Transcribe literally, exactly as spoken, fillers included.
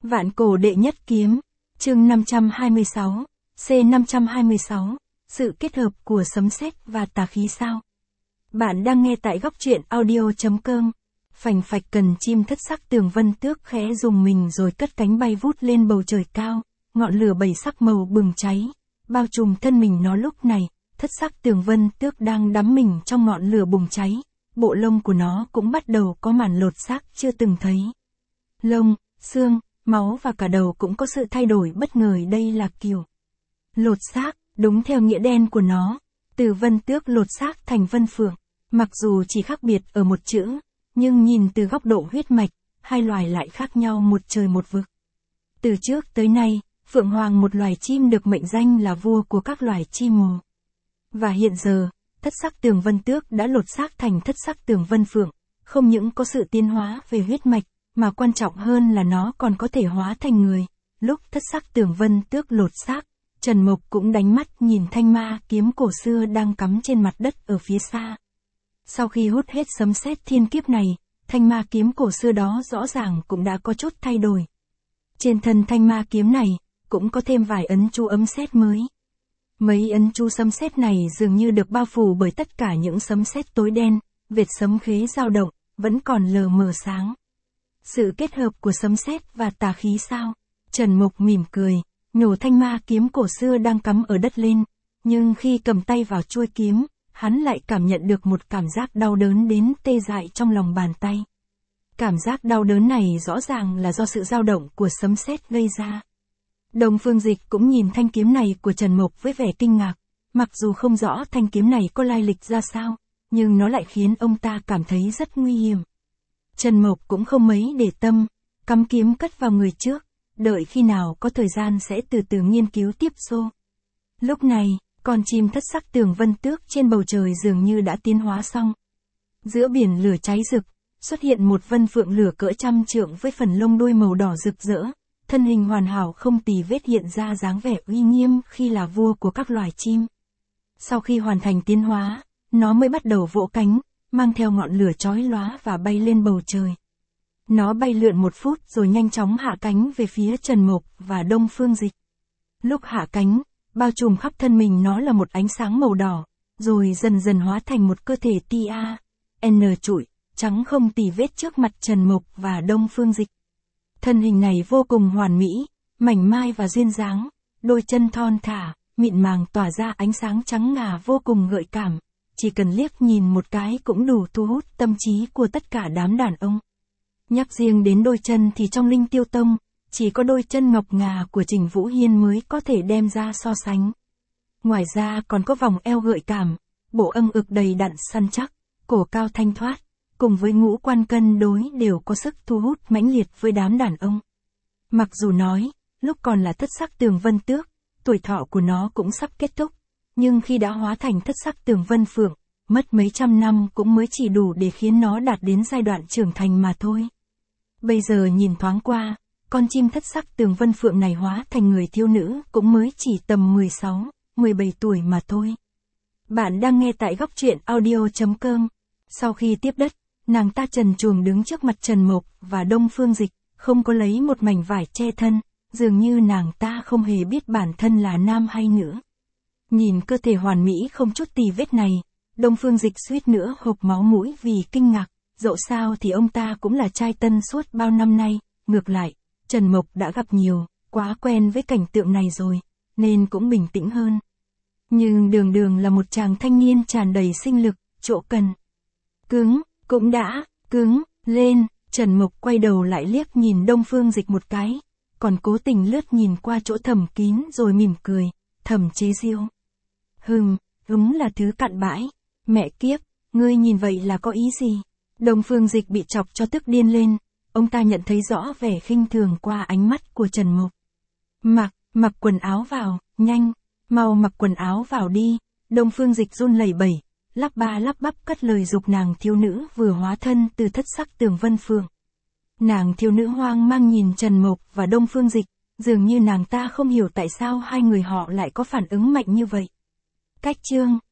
Vạn cổ đệ nhất kiếm, chương năm trăm hai mươi sáu, C năm trăm hai mươi sáu, sự kết hợp của sấm sét và tà khí sao? Bạn đang nghe tại góc truyện audio.com. Phành phạch cần chim thất sắc tường vân tước khẽ rùng mình rồi cất cánh bay vút lên bầu trời cao, ngọn lửa bảy sắc màu bừng cháy, bao trùm thân mình nó lúc này, thất sắc tường vân tước đang đắm mình trong ngọn lửa bùng cháy, bộ lông của nó cũng bắt đầu có màn lột xác chưa từng thấy. Lông, xương, máu và cả đầu cũng có sự thay đổi bất ngờ, đây là kiểu lột xác, đúng theo nghĩa đen của nó, từ vân tước lột xác thành vân phượng, mặc dù chỉ khác biệt ở một chữ, nhưng nhìn từ góc độ huyết mạch, hai loài lại khác nhau một trời một vực. Từ trước tới nay, phượng hoàng một loài chim được mệnh danh là vua của các loài chim mồ. Và hiện giờ, thất sắc tường vân tước đã lột xác thành thất sắc tường vân phượng, không những có sự tiến hóa về huyết mạch, mà quan trọng hơn là nó còn có thể hóa thành người. Lúc thất sắc tường vân tước lột xác, Trần Mộc cũng đánh mắt nhìn thanh ma kiếm cổ xưa đang cắm trên mặt đất ở phía xa. Sau khi hút hết sấm sét thiên kiếp này, thanh ma kiếm cổ xưa đó rõ ràng cũng đã có chút thay đổi. Trên thân thanh ma kiếm này, cũng có thêm vài ấn chú ấm sét mới. Mấy ấn chú sấm sét này dường như được bao phủ bởi tất cả những sấm sét tối đen, vệt sấm khế dao động, vẫn còn lờ mờ sáng. Sự kết hợp của sấm sét và tà khí sao? Trần Mục mỉm cười, nhổ thanh ma kiếm cổ xưa đang cắm ở đất lên, nhưng khi cầm tay vào chuôi kiếm, hắn lại cảm nhận được một cảm giác đau đớn đến tê dại trong lòng bàn tay. Cảm giác đau đớn này rõ ràng là do sự dao động của sấm sét gây ra. Đông Phương Dịch cũng nhìn thanh kiếm này của Trần Mộc với vẻ kinh ngạc, mặc dù không rõ thanh kiếm này có lai lịch ra sao, nhưng nó lại khiến ông ta cảm thấy rất nguy hiểm. Trần Mộc cũng không mấy để tâm, cắm kiếm cất vào người trước, đợi khi nào có thời gian sẽ từ từ nghiên cứu tiếp xô. Lúc này, con chim thất sắc tường vân tước trên bầu trời dường như đã tiến hóa xong. Giữa biển lửa cháy rực, xuất hiện một vân phượng lửa cỡ trăm trượng với phần lông đuôi màu đỏ rực rỡ, thân hình hoàn hảo không tì vết hiện ra dáng vẻ uy nghiêm khi là vua của các loài chim. Sau khi hoàn thành tiến hóa, nó mới bắt đầu vỗ cánh, mang theo ngọn lửa chói lóa và bay lên bầu trời. Nó bay lượn một phút rồi nhanh chóng hạ cánh về phía Trần Mộc và Đông Phương Dịch. Lúc hạ cánh, bao trùm khắp thân mình nó là một ánh sáng màu đỏ, rồi dần dần hóa thành một cơ thể tia, N trụi, trắng không tì vết trước mặt Trần Mộc và Đông Phương Dịch. Thân hình này vô cùng hoàn mỹ, mảnh mai và duyên dáng, đôi chân thon thả, mịn màng tỏa ra ánh sáng trắng ngà vô cùng gợi cảm, chỉ cần liếc nhìn một cái cũng đủ thu hút tâm trí của tất cả đám đàn ông. Nhắc riêng đến đôi chân thì trong Linh Tiêu Tông, chỉ có đôi chân ngọc ngà của Trình Vũ Hiên mới có thể đem ra so sánh. Ngoài ra còn có vòng eo gợi cảm, bộ âng ực đầy đặn săn chắc, cổ cao thanh thoát, cùng với ngũ quan cân đối đều có sức thu hút mãnh liệt với đám đàn ông. Mặc dù nói, lúc còn là thất sắc tường vân tước, tuổi thọ của nó cũng sắp kết thúc, nhưng khi đã hóa thành thất sắc tường vân phượng, mất mấy trăm năm cũng mới chỉ đủ để khiến nó đạt đến giai đoạn trưởng thành mà thôi. Bây giờ nhìn thoáng qua, con chim thất sắc tường vân phượng này hóa thành người thiếu nữ cũng mới chỉ tầm mười sáu, mười bảy tuổi mà thôi. Bạn đang nghe tại góc truyện audio.com. Sau khi tiếp đất, nàng ta trần truồng đứng trước mặt Trần Mộc và Đông Phương Dịch, không có lấy một mảnh vải che thân, dường như nàng ta không hề biết bản thân là nam hay nữ. Nhìn cơ thể hoàn mỹ không chút tì vết này, Đông Phương Dịch suýt nữa hộc máu mũi vì kinh ngạc, dẫu sao thì ông ta cũng là trai tân suốt bao năm nay, ngược lại, Trần Mộc đã gặp nhiều, quá quen với cảnh tượng này rồi, nên cũng bình tĩnh hơn. Nhưng đường đường là một chàng thanh niên tràn đầy sinh lực, chỗ cần cứng, cũng đã, cứng, lên, Trần Mộc quay đầu lại liếc nhìn Đông Phương Dịch một cái, còn cố tình lướt nhìn qua chỗ thầm kín rồi mỉm cười, thầm chế giễu. Hừm, đúng là thứ cặn bãi, mẹ kiếp, ngươi nhìn vậy là có ý gì? Đông Phương Dịch bị chọc cho tức điên lên, ông ta nhận thấy rõ vẻ khinh thường qua ánh mắt của Trần Mộc. Mặc, mặc quần áo vào, nhanh, mau mặc quần áo vào đi, Đông Phương Dịch run lẩy bẩy, lắp ba lắp bắp cất lời dục nàng thiếu nữ vừa hóa thân từ thất sắc tường vân phượng. Nàng thiếu nữ hoang mang nhìn Trần Mộc và Đông Phương Dịch, dường như nàng ta không hiểu tại sao hai người họ lại có phản ứng mạnh như vậy. Cách chương